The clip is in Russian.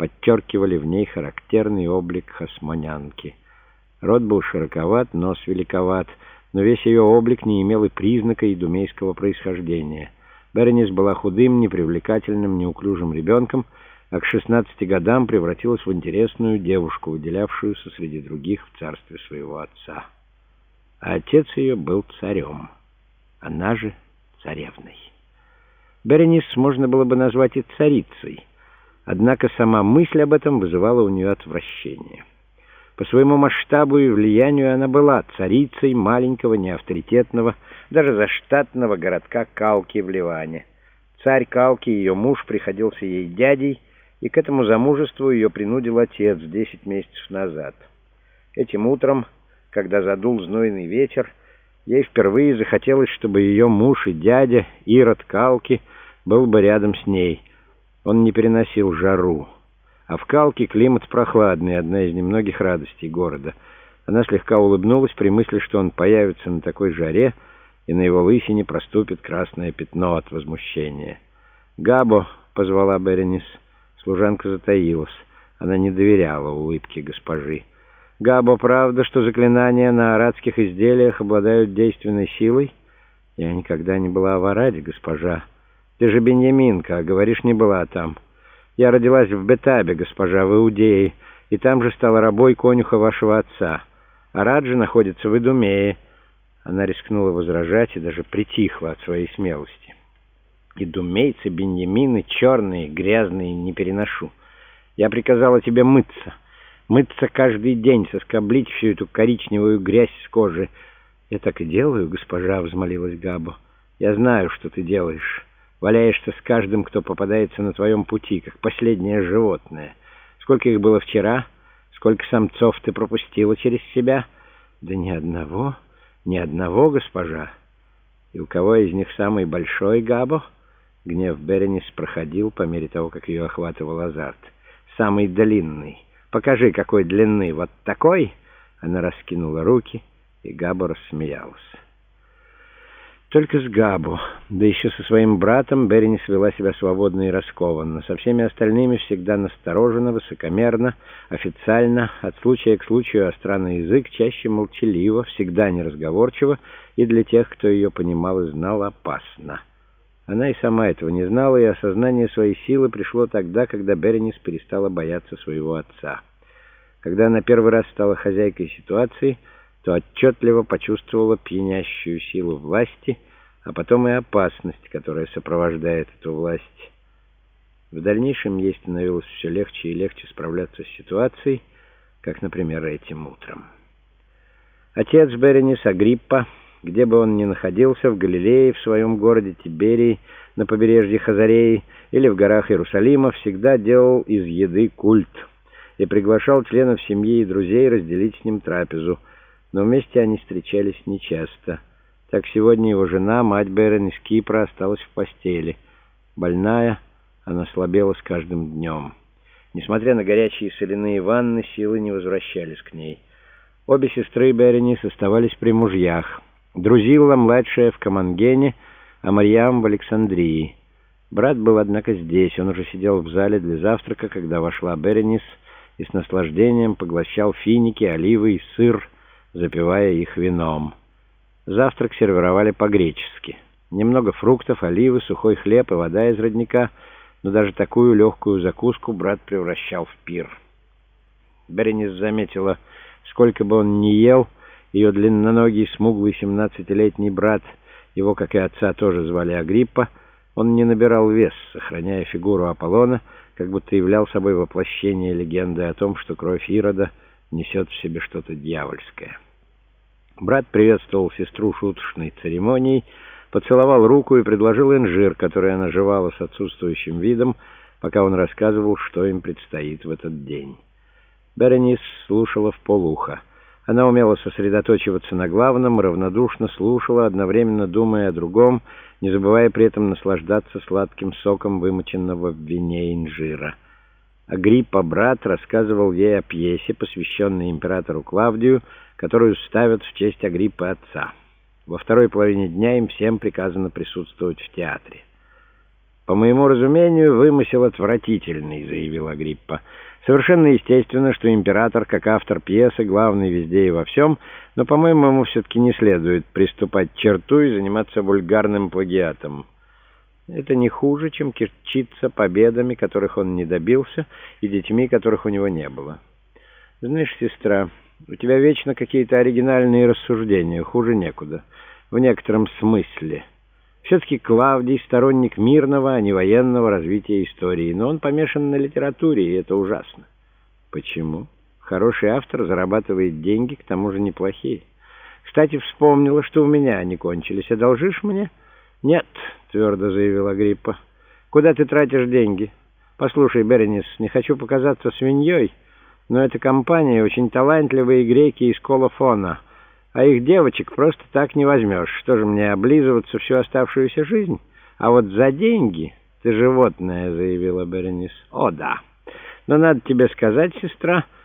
подчеркивали в ней характерный облик хасмонянки. Рот был широковат, нос великоват, но весь ее облик не имел и признака идумейского происхождения. Беренис была худым, непривлекательным, неуклюжим ребенком, а к 16 годам превратилась в интересную девушку, выделявшуюся среди других в царстве своего отца. А отец ее был царем, она же царевной. Беренис можно было бы назвать и царицей, однако сама мысль об этом вызывала у нее отвращение. По своему масштабу и влиянию она была царицей маленького, неавторитетного, даже заштатного городка Калки в Ливане. Царь Калки, ее муж, приходился ей дядей, и к этому замужеству ее принудил отец 10 месяцев назад. Этим утром, когда задул знойный ветер, ей впервые захотелось, чтобы ее муж и дядя, Ирод Калки, был бы рядом с ней. Он не переносил жару. А в Калке климат прохладный, одна из немногих радостей города. Она слегка улыбнулась при мысли, что он появится на такой жаре, и на его лысине проступит красное пятно от возмущения. «Габо!» — позвала Беренис. Служанка затаилась. Она не доверяла улыбке госпожи. «Габо, правда, что заклинания на арадских изделиях обладают действенной силой?» «Я никогда не была в Араде, госпожа. Ты же беньяминка, а говоришь, не была там. Я родилась в Бетабе, госпожа, в Иудее, и там же стала рабой конюха вашего отца. Арад же находится в Идумее». Она рискнула возражать и даже притихла от своей смелости. «Идумейцы, беньямины, черные, грязные, не переношу. Я приказала тебе мыться. Мыться каждый день, соскоблить всю эту коричневую грязь с кожи». «Я так и делаю, госпожа», — взмолилась Габо. «Я знаю, что ты делаешь. Валяешься с каждым, кто попадается на твоем пути, как последнее животное. Сколько их было вчера? Сколько самцов ты пропустила через себя?» «Да ни одного, ни одного, госпожа». «И у кого из них самый большой, Габо?» Гнев Беренис проходил по мере того, как ее охватывал азарт. «Самый длинный. Покажи, какой длины. Вот такой?» Она раскинула руки, и Габо рассмеялась. Только с Габо, да еще со своим братом, Беренис вела себя свободно и раскованно. Со всеми остальными всегда настороженно, высокомерно, официально, от случая к случаю остра на язык, чаще молчаливо, всегда неразговорчиво и для тех, кто ее понимал и знал, опасно. Она и сама этого не знала, и осознание своей силы пришло тогда, когда Беренис перестала бояться своего отца. Когда она первый раз стала хозяйкой ситуации, то отчетливо почувствовала пьянящую силу власти, а потом и опасность, которая сопровождает эту власть. В дальнейшем ей становилось все легче и легче справляться с ситуацией, как, например, этим утром. Отец Беренис, Агриппа, где бы он ни находился, в Галилее, в своем городе Тиберии, на побережье Хазареи или в горах Иерусалима, всегда делал из еды культ и приглашал членов семьи и друзей разделить с ним трапезу, но вместе они встречались нечасто. Так сегодня его жена, мать Беренис Кипра, осталась в постели. Больная, она слабела с каждым днем. Несмотря на горячие соляные ванны, силы не возвращались к ней. Обе сестры Беренис оставались при мужьях. Друзилла, младшая, в Камангене, а Марьям в Александрии. Брат был, однако, здесь. Он уже сидел в зале для завтрака, когда вошла Беренис и с наслаждением поглощал финики, оливы и сыр, запивая их вином. Завтрак сервировали по-гречески. Немного фруктов, оливы, сухой хлеб и вода из родника, но даже такую легкую закуску брат превращал в пир. Беренис заметила, сколько бы он ни ел, ее длинноногий, смуглый 17-летний брат, его, как и отца, тоже звали Агриппа, он не набирал вес, сохраняя фигуру Аполлона, как будто являл собой воплощение легенды о том, что кровь Ирода несет в себе что-то дьявольское. Брат приветствовал сестру шуточной церемонией, поцеловал руку и предложил инжир, который она жевала с отсутствующим видом, пока он рассказывал, что им предстоит в этот день. Беренис слушала вполуха. Она умела сосредоточиваться на главном, равнодушно слушала, одновременно думая о другом, не забывая при этом наслаждаться сладким соком вымоченного в вине инжира. Агриппа, брат, рассказывал ей о пьесе, посвященной императору Клавдию, которую ставят в честь Агриппы отца. Во второй половине дня им всем приказано присутствовать в театре. «По моему разумению, вымысел отвратительный», — заявил Агриппа. «Совершенно естественно, что император, как автор пьесы, главный везде и во всем, но, по-моему, ему все-таки не следует приступать к черту и заниматься вульгарным плагиатом. Это не хуже, чем кичиться победами, которых он не добился, и детьми, которых у него не было. Знаешь, сестра, у тебя вечно какие-то оригинальные рассуждения, хуже некуда, в некотором смысле». Все-таки Клавдий сторонник мирного, а не военного развития истории, но он помешан на литературе, и это ужасно. Почему? Хороший автор зарабатывает деньги, к тому же неплохие. Кстати, вспомнила, что у меня они кончились. Одолжишь мне? Нет, твердо заявил Агриппа. Куда ты тратишь деньги? Послушай, Беренис, не хочу показаться свиньей, но эта компания очень талантливые греки из Колофона. А их девочек просто так не возьмешь. Что же мне, облизываться всю оставшуюся жизнь? А вот за деньги ты животное, заявила Беренис. О, да. Но надо тебе сказать, сестра,